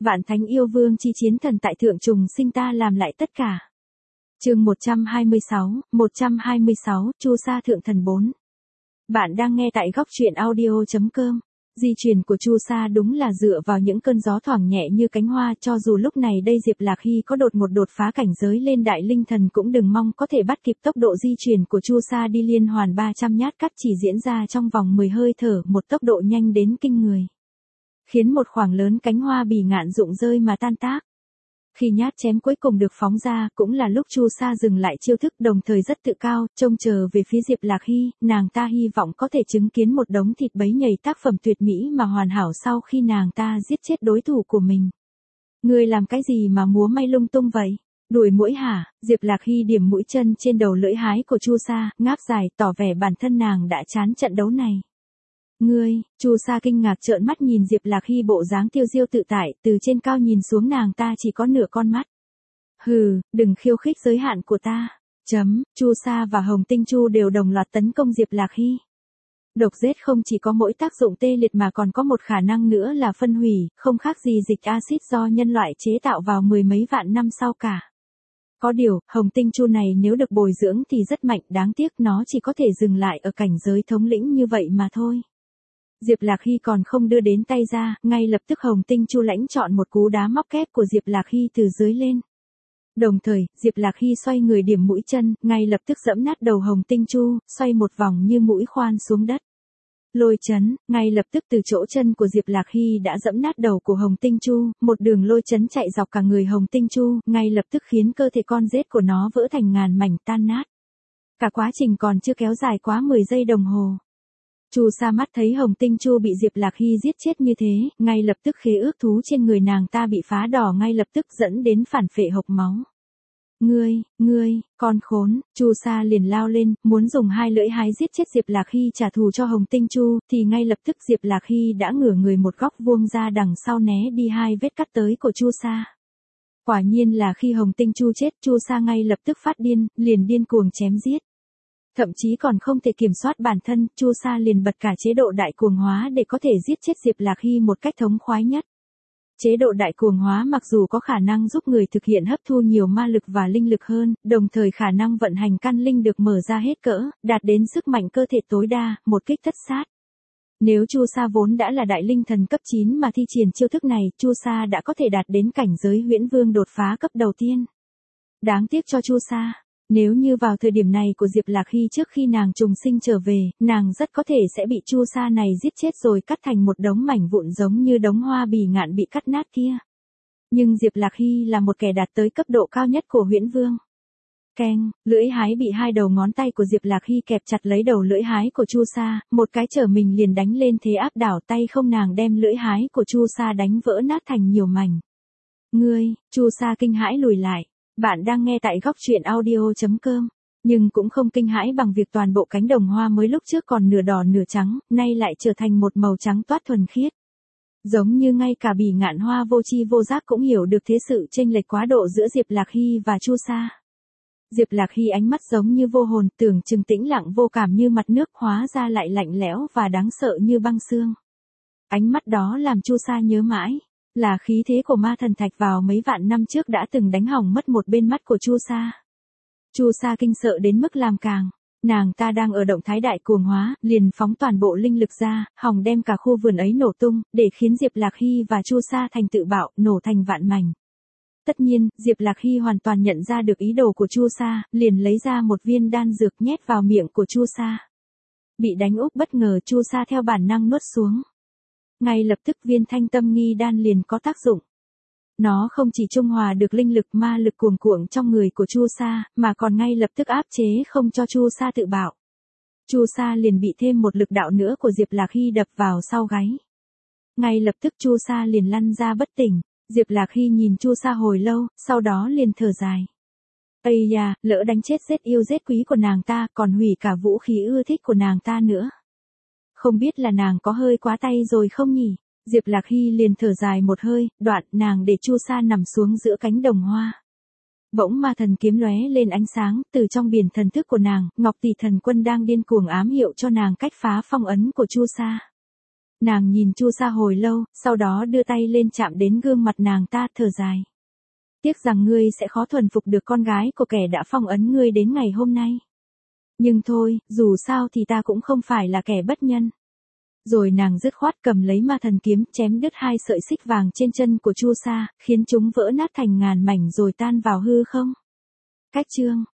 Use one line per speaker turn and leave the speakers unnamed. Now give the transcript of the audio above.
Vạn thánh yêu vương chi chiến thần tại thượng trùng sinh ta làm lại tất cả. Chương 126, Chu Sa thượng thần 4. Bạn đang nghe tại góc truyện audio.com. Di truyền của Chu Sa đúng là dựa vào những cơn gió thoảng nhẹ như cánh hoa, cho dù lúc này đây Diệp Lạc Hy có đột phá cảnh giới lên đại linh thần cũng đừng mong có thể bắt kịp tốc độ di truyền của Chu Sa đi liên hoàn 300 nhát cắt chỉ diễn ra trong vòng 10 hơi thở, một tốc độ nhanh đến kinh người. Khiến một khoảng lớn cánh hoa bỉ ngạn rụng rơi mà tan tác. Khi nhát chém cuối cùng được phóng ra, cũng là lúc Chu Sa dừng lại chiêu thức, đồng thời rất tự cao, trông chờ về phía Diệp Lạc Hy, nàng ta hy vọng có thể chứng kiến một đống thịt bấy nhầy tác phẩm tuyệt mỹ mà hoàn hảo sau khi nàng ta giết chết đối thủ của mình. Ngươi làm cái gì mà múa may lung tung vậy? Đuổi muỗi hả? Diệp Lạc Hy điểm mũi chân trên đầu lưỡi hái của Chu Sa, ngáp dài, tỏ vẻ bản thân nàng đã chán trận đấu này. Ngươi, Chu Sa kinh ngạc trợn mắt nhìn Diệp Lạc Hy bộ dáng tiêu diêu tự tại, từ trên cao nhìn xuống nàng ta chỉ có nửa con mắt. Hừ, đừng khiêu khích giới hạn của ta. Chu Sa và Hồng Tinh Chu đều đồng loạt tấn công Diệp Lạc Hy. Độc giết không chỉ có mỗi tác dụng tê liệt mà còn có một khả năng nữa là phân hủy, không khác gì dịch axit do nhân loại chế tạo vào mười mấy vạn năm sau cả. Có điều, Hồng Tinh Chu này nếu được bồi dưỡng thì rất mạnh, đáng tiếc nó chỉ có thể dừng lại ở cảnh giới thống lĩnh như vậy mà thôi. Diệp Lạc Hy còn không đưa đến tay ra, ngay lập tức Hồng Tinh Chu lãnh chọn một cú đá móc kép của Diệp Lạc Hy từ dưới lên. Đồng thời, Diệp Lạc Hy xoay người điểm mũi chân, ngay lập tức giẫm nát đầu Hồng Tinh Chu, xoay một vòng như mũi khoan xuống đất. Lôi chấn, ngay lập tức từ chỗ chân của Diệp Lạc Hy đã giẫm nát đầu của Hồng Tinh Chu, một đường lôi chấn chạy dọc cả người Hồng Tinh Chu, ngay lập tức khiến cơ thể con rết của nó vỡ thành ngàn mảnh tan nát. Cả quá trình còn chưa kéo dài quá 10 giây đồng hồ. Chu Sa mắt thấy Hồng Tinh Chu bị Diệp Lạc Hy giết chết như thế, ngay lập tức khế ước thú trên người nàng ta bị phá đỏ, ngay lập tức dẫn đến phản phệ hộc máu. Ngươi, con khốn, Chu Sa liền lao lên, muốn dùng hai lưỡi hái giết chết Diệp Lạc Hy trả thù cho Hồng Tinh Chu, thì ngay lập tức Diệp Lạc Hy đã ngửa người một góc vuông ra đằng sau né đi hai vết cắt tới của Chu Sa. Quả nhiên là khi Hồng Tinh Chu chết, Chu Sa ngay lập tức phát điên, liền điên cuồng chém giết. Thậm chí còn không thể kiểm soát bản thân, Chu Sa liền bật cả chế độ đại cuồng hóa để có thể giết chết Diệp Lạc Hy một cách thống khoái nhất. Chế độ đại cuồng hóa mặc dù có khả năng giúp người thực hiện hấp thu nhiều ma lực và linh lực hơn, đồng thời khả năng vận hành căn linh được mở ra hết cỡ, đạt đến sức mạnh cơ thể tối đa, một kích tất sát. Nếu Chu Sa vốn đã là đại linh thần cấp 9 mà thi triển chiêu thức này, Chu Sa đã có thể đạt đến cảnh giới huyễn vương đột phá cấp đầu tiên. Đáng tiếc cho Chu Sa. Nếu như vào thời điểm này của Diệp Lạc Hy trước khi nàng trùng sinh trở về, nàng rất có thể sẽ bị Chu Sa này giết chết rồi cắt thành một đống mảnh vụn giống như đống hoa bỉ ngạn bị cắt nát kia. Nhưng Diệp Lạc Hy là một kẻ đạt tới cấp độ cao nhất của huyễn vương. Keng, lưỡi hái bị hai đầu ngón tay của Diệp Lạc Hy kẹp chặt lấy đầu lưỡi hái của Chu Sa, một cái trở mình liền đánh lên thế áp đảo, tay không nàng đem lưỡi hái của Chu Sa đánh vỡ nát thành nhiều mảnh. Ngươi, Chu Sa kinh hãi lùi lại. Bạn đang nghe tại góc truyện audio.com, nhưng cũng không kinh hãi bằng việc toàn bộ cánh đồng hoa mới lúc trước còn nửa đỏ nửa trắng, nay lại trở thành một màu trắng toát thuần khiết. Giống như ngay cả bỉ ngạn hoa vô tri vô giác cũng hiểu được thế sự chênh lệch quá độ giữa Diệp Lạc Hy và Chu Sa. Diệp Lạc Hy ánh mắt giống như vô hồn, tưởng chừng tĩnh lặng vô cảm như mặt nước, hóa ra lại lạnh lẽo và đáng sợ như băng xương. Ánh mắt đó làm Chu Sa nhớ mãi. Là khí thế của ma thần thạch vào mấy vạn năm trước đã từng đánh hỏng mất một bên mắt của Chu Sa. Chu Sa kinh sợ đến mức làm càng. Nàng ta đang ở động thái đại cuồng hóa, liền phóng toàn bộ linh lực ra, hòng đem cả khu vườn ấy nổ tung, để khiến Diệp Lạc Hy và Chu Sa thành tự bạo, nổ thành vạn mảnh. Tất nhiên, Diệp Lạc Hy hoàn toàn nhận ra được ý đồ của Chu Sa, liền lấy ra một viên đan dược nhét vào miệng của Chu Sa. Bị đánh úp bất ngờ, Chu Sa theo bản năng nuốt xuống. Ngay lập tức viên thanh tâm nghi đan liền có tác dụng. Nó không chỉ trung hòa được linh lực ma lực cuồng cuộn trong người của Chu Sa, mà còn ngay lập tức áp chế không cho Chu Sa tự bạo. Chu Sa liền bị thêm một lực đạo nữa của Diệp Lạc Hy đập vào sau gáy. Ngay lập tức Chu Sa liền lăn ra bất tỉnh. Diệp Lạc Hy nhìn Chu Sa hồi lâu, sau đó liền thở dài. Ây da, lỡ đánh chết giết yêu giết quý của nàng ta, còn hủy cả vũ khí ưa thích của nàng ta nữa. Không biết là nàng có hơi quá tay rồi không nhỉ? Diệp Lạc Hy liền thở dài một hơi, đoạn nàng để Chu Sa nằm xuống giữa cánh đồng hoa. Bỗng ma thần kiếm lóe lên ánh sáng, từ trong biển thần thức của nàng, Ngọc Tỷ Thần Quân đang điên cuồng ám hiệu cho nàng cách phá phong ấn của Chu Sa. Nàng nhìn Chu Sa hồi lâu, sau đó đưa tay lên chạm đến gương mặt nàng ta, thở dài. Tiếc rằng ngươi sẽ khó thuần phục được con gái của kẻ đã phong ấn ngươi đến ngày hôm nay. Nhưng thôi, dù sao thì ta cũng không phải là kẻ bất nhân. Rồi nàng dứt khoát cầm lấy ma thần kiếm, chém đứt 2 sợi xích vàng trên chân của Chu Sa, khiến chúng vỡ nát thành ngàn mảnh rồi tan vào hư không. Cách chương